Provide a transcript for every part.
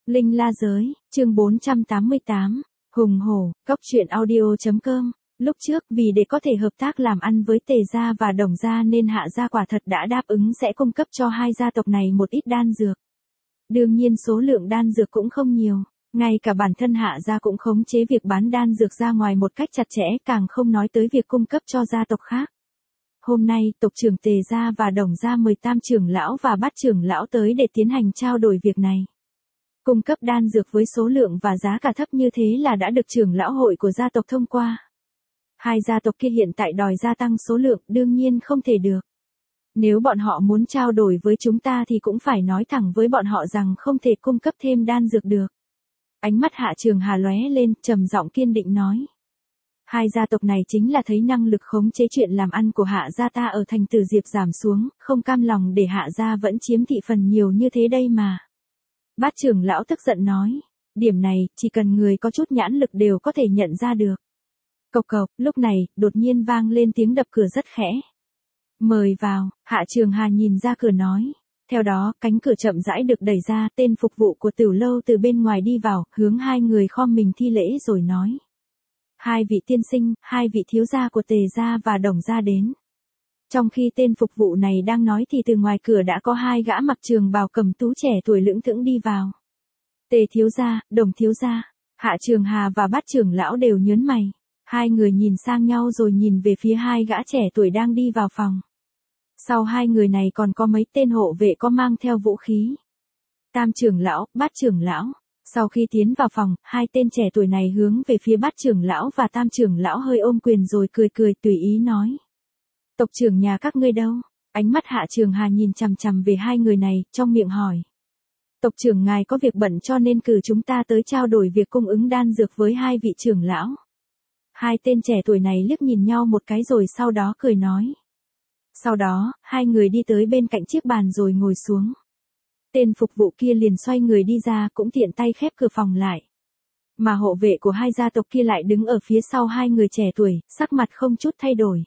Linh La Giới, chương 488, Hùng Hổ, Cóc truyện audio.com. Lúc trước vì để có thể hợp tác làm ăn với Tề gia và Đồng gia nên Hạ gia quả thật đã đáp ứng sẽ cung cấp cho hai gia tộc này một ít đan dược. Đương nhiên số lượng đan dược cũng không nhiều, ngay cả bản thân Hạ gia cũng khống chế việc bán đan dược ra ngoài một cách chặt chẽ, càng không nói tới việc cung cấp cho gia tộc khác. Hôm nay, tộc trưởng Tề gia và Đồng gia mời Tam trưởng lão và Bát trưởng lão tới để tiến hành trao đổi việc này. Cung cấp đan dược với số lượng và giá cả thấp như thế là đã được trưởng lão hội của gia tộc thông qua. Hai gia tộc kia hiện tại đòi gia tăng số lượng đương nhiên không thể được. Nếu bọn họ muốn trao đổi với chúng ta thì cũng phải nói thẳng với bọn họ rằng không thể cung cấp thêm đan dược được. Ánh mắt Hạ Trường Hà lóe lên, trầm giọng kiên định nói. Hai gia tộc này chính là thấy năng lực khống chế chuyện làm ăn của Hạ gia ta ở thành Tử Diệp giảm xuống, không cam lòng để Hạ gia vẫn chiếm thị phần nhiều như thế đây mà. Bát trưởng lão tức giận nói, điểm này, chỉ cần người có chút nhãn lực đều có thể nhận ra được. Cộc cộc, lúc này, đột nhiên vang lên tiếng đập cửa rất khẽ. Mời vào, Hạ Trường Hà nhìn ra cửa nói. Theo đó, cánh cửa chậm rãi được đẩy ra, tên phục vụ của Tiểu lâu từ bên ngoài đi vào, hướng hai người khom mình thi lễ rồi nói. Hai vị tiên sinh, hai vị thiếu gia của Tề gia và Đồng gia đến. Trong khi tên phục vụ này đang nói thì từ ngoài cửa đã có hai gã mặc trường bào cầm tú trẻ tuổi lững thững đi vào. Tề thiếu gia, Đồng thiếu gia, Hạ Trường Hà và Bát trưởng lão đều nhớn mày. Hai người nhìn sang nhau rồi nhìn về phía hai gã trẻ tuổi đang đi vào phòng. Sau hai người này còn có mấy tên hộ vệ có mang theo vũ khí. Tam trưởng lão, Bát trưởng lão. Sau khi tiến vào phòng, hai tên trẻ tuổi này hướng về phía Bát trưởng lão và Tam trưởng lão hơi ôm quyền rồi cười cười tùy ý nói. Tộc trưởng nhà các ngươi đâu? Ánh mắt Hạ Trường Hà nhìn chằm chằm về hai người này, trong miệng hỏi. Tộc trưởng ngài có việc bận cho nên cử chúng ta tới trao đổi việc cung ứng đan dược với hai vị trưởng lão. Hai tên trẻ tuổi này liếc nhìn nhau một cái rồi sau đó cười nói. Sau đó, hai người đi tới bên cạnh chiếc bàn rồi ngồi xuống. Tên phục vụ kia liền xoay người đi ra cũng tiện tay khép cửa phòng lại. Mà hộ vệ của hai gia tộc kia lại đứng ở phía sau hai người trẻ tuổi, sắc mặt không chút thay đổi.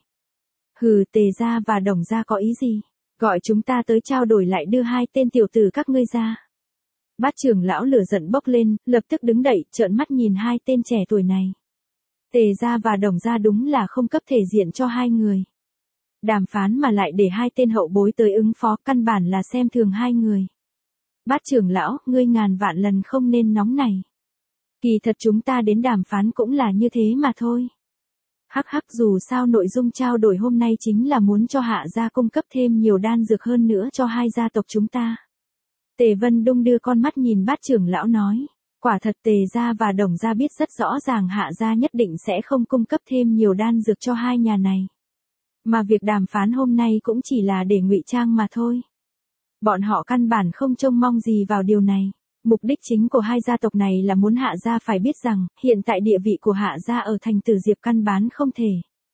Hừ, Tề gia và Đồng gia có ý gì? Gọi chúng ta tới trao đổi lại đưa hai tên tiểu tử các ngươi ra. Bát trưởng lão lửa giận bốc lên, lập tức đứng dậy, trợn mắt nhìn hai tên trẻ tuổi này. Tề gia và Đồng gia đúng là không cấp thể diện cho hai người. Đàm phán mà lại để hai tên hậu bối tới ứng phó, căn bản là xem thường hai người. Bát trưởng lão, ngươi ngàn vạn lần không nên nóng này. Kỳ thật chúng ta đến đàm phán cũng là như thế mà thôi. Hắc hắc, dù sao nội dung trao đổi hôm nay chính là muốn cho Hạ gia cung cấp thêm nhiều đan dược hơn nữa cho hai gia tộc chúng ta. Tề Vân Đung đưa con mắt nhìn Bát trưởng lão nói. Quả thật Tề gia và Đồng gia biết rất rõ ràng Hạ gia nhất định sẽ không cung cấp thêm nhiều đan dược cho hai nhà này. Mà việc đàm phán hôm nay cũng chỉ là để ngụy trang mà thôi. Bọn họ căn bản không trông mong gì vào điều này. Mục đích chính của hai gia tộc này là muốn Hạ gia phải biết rằng, hiện tại địa vị của Hạ gia ở thành Tử Diệp căn bản không thể.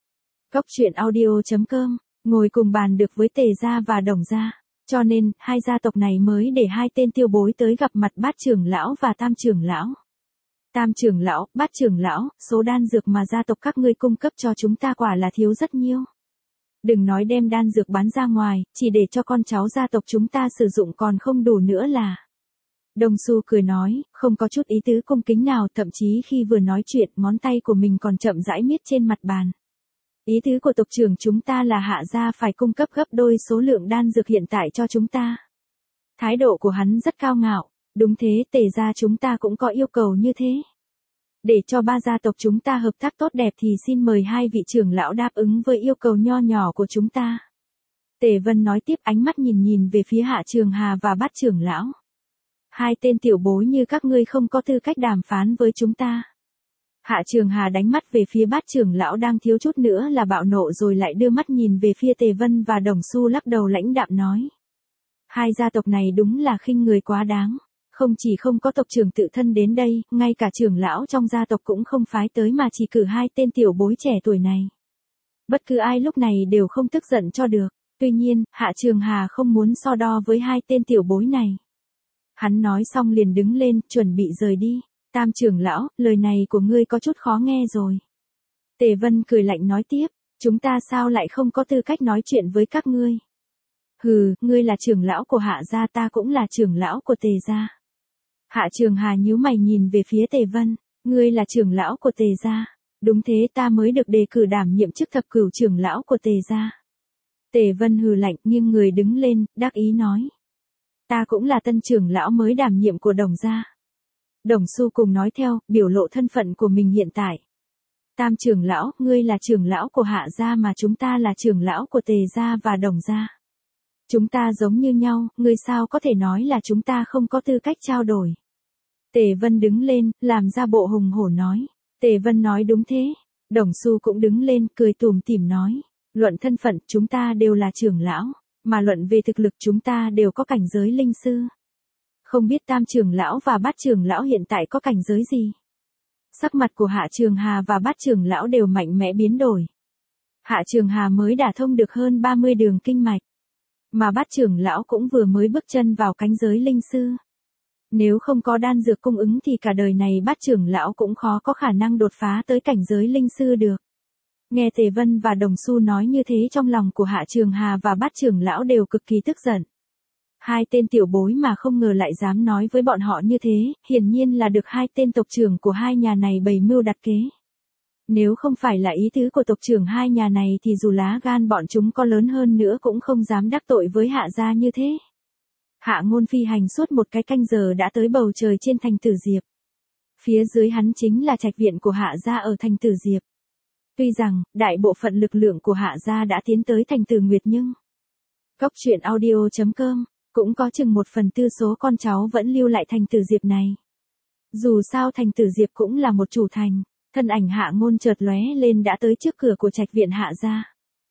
Cóc truyện audio.com, ngồi cùng bàn được với Tề gia và Đồng gia. Cho nên, hai gia tộc này mới để hai tên tiêu bối tới gặp mặt Bát trưởng lão và Tam trưởng lão. Tam trưởng lão, Bát trưởng lão, số đan dược mà gia tộc các ngươi cung cấp cho chúng ta quả là thiếu rất nhiều. Đừng nói đem đan dược bán ra ngoài, chỉ để cho con cháu gia tộc chúng ta sử dụng còn không đủ nữa là. Đồng Xu cười nói, không có chút ý tứ cung kính nào, thậm chí khi vừa nói chuyện, ngón tay của mình còn chậm rãi miết trên mặt bàn. Ý tứ của tộc trưởng chúng ta là Hạ gia phải cung cấp gấp đôi số lượng đan dược hiện tại cho chúng ta. Thái độ của hắn rất cao ngạo, đúng thế, Tề gia chúng ta cũng có yêu cầu như thế. Để cho ba gia tộc chúng ta hợp tác tốt đẹp thì xin mời hai vị trưởng lão đáp ứng với yêu cầu nho nhỏ của chúng ta. Tề Vân nói tiếp, ánh mắt nhìn về phía Hạ Trường Hà và Bát trưởng lão. Hai tên tiểu bối như các ngươi không có tư cách đàm phán với chúng ta. Hạ Trường Hà đánh mắt về phía Bát trưởng lão đang thiếu chút nữa là bạo nộ rồi lại đưa mắt nhìn về phía Tề Vân và Đồng Xu lắc đầu lãnh đạm nói. Hai gia tộc này đúng là khinh người quá đáng. Không chỉ không có tộc trưởng tự thân đến đây, ngay cả trưởng lão trong gia tộc cũng không phái tới mà chỉ cử hai tên tiểu bối trẻ tuổi này. Bất cứ ai lúc này đều không tức giận cho được. Tuy nhiên, Hạ Trường Hà không muốn so đo với hai tên tiểu bối này. Hắn nói xong liền đứng lên, chuẩn bị rời đi. Tam trưởng lão, lời này của ngươi có chút khó nghe rồi. Tề Vân cười lạnh nói tiếp, chúng ta sao lại không có tư cách nói chuyện với các ngươi. Hừ, ngươi là trưởng lão của Hạ gia, ta cũng là trưởng lão của Tề gia. Hạ Trường Hà nhíu mày nhìn về phía Tề Vân, ngươi là trưởng lão của Tề gia. Đúng thế, ta mới được đề cử đảm nhiệm chức thập cửu trưởng lão của Tề gia. Tề Vân hừ lạnh, nghiêng người đứng lên, đắc ý nói. Ta cũng là tân trưởng lão mới đảm nhiệm của Đồng gia. Đồng Xu cùng nói theo, biểu lộ thân phận của mình hiện tại. Tam trưởng lão, ngươi là trưởng lão của Hạ gia mà chúng ta là trưởng lão của Tề gia và Đồng gia. Chúng ta giống như nhau, ngươi sao có thể nói là chúng ta không có tư cách trao đổi. Tề Vân đứng lên, làm ra bộ hùng hổ nói. Tề Vân nói đúng thế. Đồng Xu cũng đứng lên, cười tủm tỉm nói. Luận thân phận, chúng ta đều là trưởng lão, mà luận về thực lực chúng ta đều có cảnh giới linh sư. Không biết tam trưởng lão và bát trưởng lão hiện tại có cảnh giới gì? Sắc mặt của Hạ Trường Hà và bát trưởng lão đều mạnh mẽ biến đổi. Hạ Trường Hà mới đả thông được hơn 30 đường kinh mạch, mà bát trưởng lão cũng vừa mới bước chân vào cánh giới linh sư. Nếu không có đan dược cung ứng thì cả đời này bát trưởng lão cũng khó có khả năng đột phá tới cảnh giới linh sư được. Nghe Tề Vân và Đồng Xu nói như thế, trong lòng của Hạ Trường Hà và bát trưởng lão đều cực kỳ tức giận. Hai tên tiểu bối mà không ngờ lại dám nói với bọn họ như thế, hiển nhiên là được hai tên tộc trưởng của hai nhà này bày mưu đặt kế. Nếu không phải là ý tứ của tộc trưởng hai nhà này thì dù lá gan bọn chúng có lớn hơn nữa cũng không dám đắc tội với Hạ gia như thế. Hạ Ngôn phi hành suốt một cái canh giờ đã tới bầu trời trên thành Tử Diệp. Phía dưới hắn chính là trạch viện của Hạ gia ở thành Tử Diệp. Tuy rằng, đại bộ phận lực lượng của Hạ gia đã tiến tới thành Tử Nguyệt nhưng Cốc truyện audio.com cũng có chừng 1/4 số con cháu vẫn lưu lại thành Tử Diệp này. Dù sao thành Tử Diệp cũng là một chủ thành, thân ảnh Hạ Ngôn chợt lóe lên đã tới trước cửa của trạch viện Hạ gia.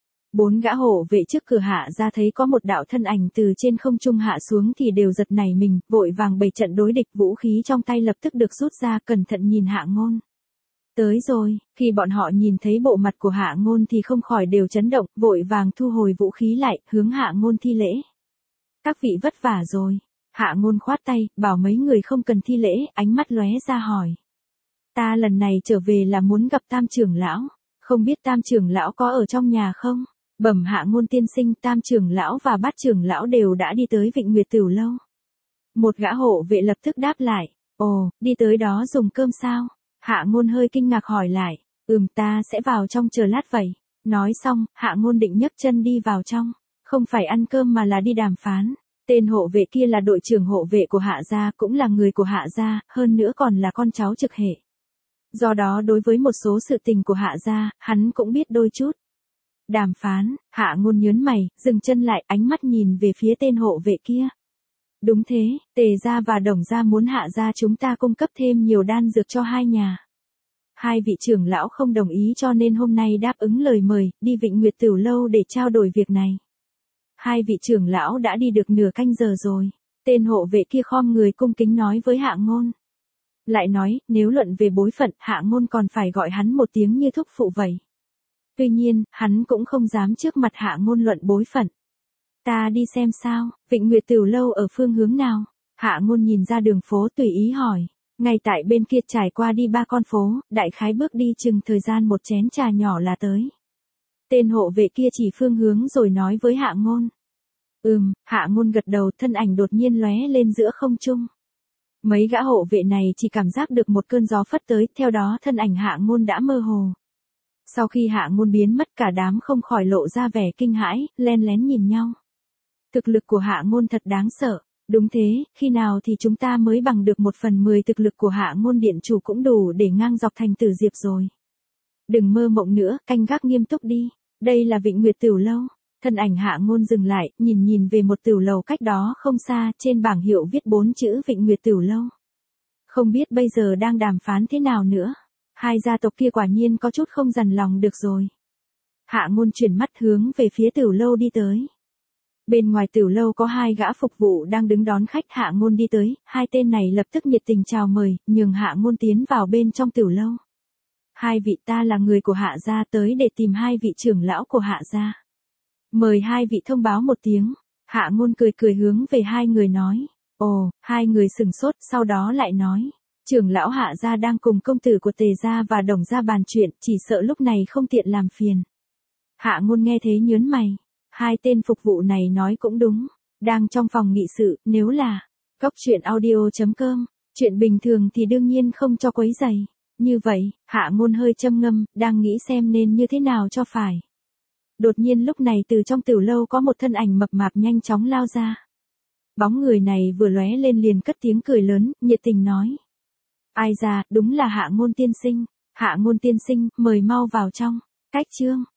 4 gã hộ vệ trước cửa Hạ gia thấy có một đạo thân ảnh từ trên không trung hạ xuống thì đều giật nảy mình, vội vàng bày trận đối địch, vũ khí trong tay lập tức được rút ra, cẩn thận nhìn Hạ Ngôn. Tới rồi, khi bọn họ nhìn thấy bộ mặt của Hạ Ngôn thì không khỏi đều chấn động, vội vàng thu hồi vũ khí lại, hướng Hạ Ngôn thi lễ. Các vị vất vả rồi. Hạ Ngôn khoát tay, bảo mấy người không cần thi lễ, ánh mắt lóe ra hỏi. Ta lần này trở về là muốn gặp Tam trưởng lão, không biết Tam trưởng lão có ở trong nhà không? Bẩm Hạ Ngôn tiên sinh, Tam trưởng lão và bát trưởng lão đều đã đi tới Vịnh Nguyệt Tửu lâu. Một gã hộ vệ lập tức đáp lại. Ồ, đi tới đó dùng cơm sao? Hạ Ngôn hơi kinh ngạc hỏi lại. Ta sẽ vào trong chờ lát vậy. Nói xong, Hạ Ngôn định nhấc chân đi vào trong. Không phải ăn cơm mà là đi đàm phán. Tên hộ vệ kia là đội trưởng hộ vệ của Hạ gia, cũng là người của Hạ gia, hơn nữa còn là con cháu trực hệ. Do đó đối với một số sự tình của Hạ gia, hắn cũng biết đôi chút. Đàm phán, Hạ Ngôn nhớn mày, dừng chân lại, ánh mắt nhìn về phía tên hộ vệ kia. Đúng thế, Tề gia và Đồng gia muốn Hạ gia chúng ta cung cấp thêm nhiều đan dược cho hai nhà. Hai vị trưởng lão không đồng ý cho nên hôm nay đáp ứng lời mời, đi Vịnh Nguyệt Tửu lâu để trao đổi việc này. Hai vị trưởng lão đã đi được nửa canh giờ rồi. Tên hộ vệ kia khom người cung kính nói với Hạ Ngôn. Lại nói, nếu luận về bối phận, Hạ Ngôn còn phải gọi hắn một tiếng như thúc phụ vậy. Tuy nhiên, hắn cũng không dám trước mặt Hạ Ngôn luận bối phận. Ta đi xem sao, Vịnh Nguyệt Tửu lâu ở phương hướng nào? Hạ Ngôn nhìn ra đường phố tùy ý hỏi. Ngay tại bên kia trải qua đi 3 con phố, đại khái bước đi chừng thời gian một chén trà nhỏ là tới. Tên hộ vệ kia chỉ phương hướng rồi nói với Hạ Ngôn. Hạ Ngôn gật đầu, thân ảnh đột nhiên lóe lên giữa không trung. Mấy gã hộ vệ này chỉ cảm giác được một cơn gió phất tới, theo đó thân ảnh Hạ Ngôn đã mơ hồ. Sau khi Hạ Ngôn biến mất cả đám không khỏi lộ ra vẻ kinh hãi, len lén nhìn nhau. Thực lực của Hạ Ngôn thật đáng sợ. Đúng thế, khi nào thì chúng ta mới bằng được 1/10 thực lực của Hạ Ngôn điện chủ cũng đủ để ngang dọc thành Tử Diệp rồi. Đừng mơ mộng nữa, canh gác nghiêm túc đi. Đây là Vịnh Nguyệt Tửu lâu. Thân ảnh Hạ Ngôn dừng lại, nhìn về một tửu lầu cách đó không xa, trên bảng hiệu viết 4 chữ Vịnh Nguyệt Tửu lâu. Không biết bây giờ đang đàm phán thế nào nữa. Hai gia tộc kia quả nhiên có chút không dằn lòng được rồi. Hạ Ngôn chuyển mắt hướng về phía tửu lâu đi tới. Bên ngoài tửu lâu có 2 gã phục vụ đang đứng đón khách. Hạ Ngôn đi tới, 2 tên này lập tức nhiệt tình chào mời, nhường Hạ Ngôn tiến vào bên trong tửu lâu. Hai vị, ta là người của Hạ gia, tới để tìm 2 vị trưởng lão của Hạ gia. Mời 2 vị thông báo một tiếng. Hạ Ngôn cười hướng về 2 người nói. Ồ, 2 người sừng sốt, sau đó lại nói. Trưởng lão Hạ gia đang cùng công tử của Tề gia và Đồng gia bàn chuyện, chỉ sợ lúc này không tiện làm phiền. Hạ Ngôn nghe thế nhớn mày. 2 tên phục vụ này nói cũng đúng. Đang trong phòng nghị sự, nếu là Cốc truyện audio.com Chuyện bình thường thì đương nhiên không cho quấy rầy. Như vậy, Hạ Ngôn hơi châm ngâm, đang nghĩ xem nên như thế nào cho phải. Đột nhiên lúc này từ trong tiểu lâu có một thân ảnh mập mạp nhanh chóng lao ra. Bóng người này vừa lóe lên liền cất tiếng cười lớn, nhiệt tình nói. Ai ra, đúng là Hạ Ngôn tiên sinh. Hạ Ngôn tiên sinh, mời mau vào trong. Cách chương.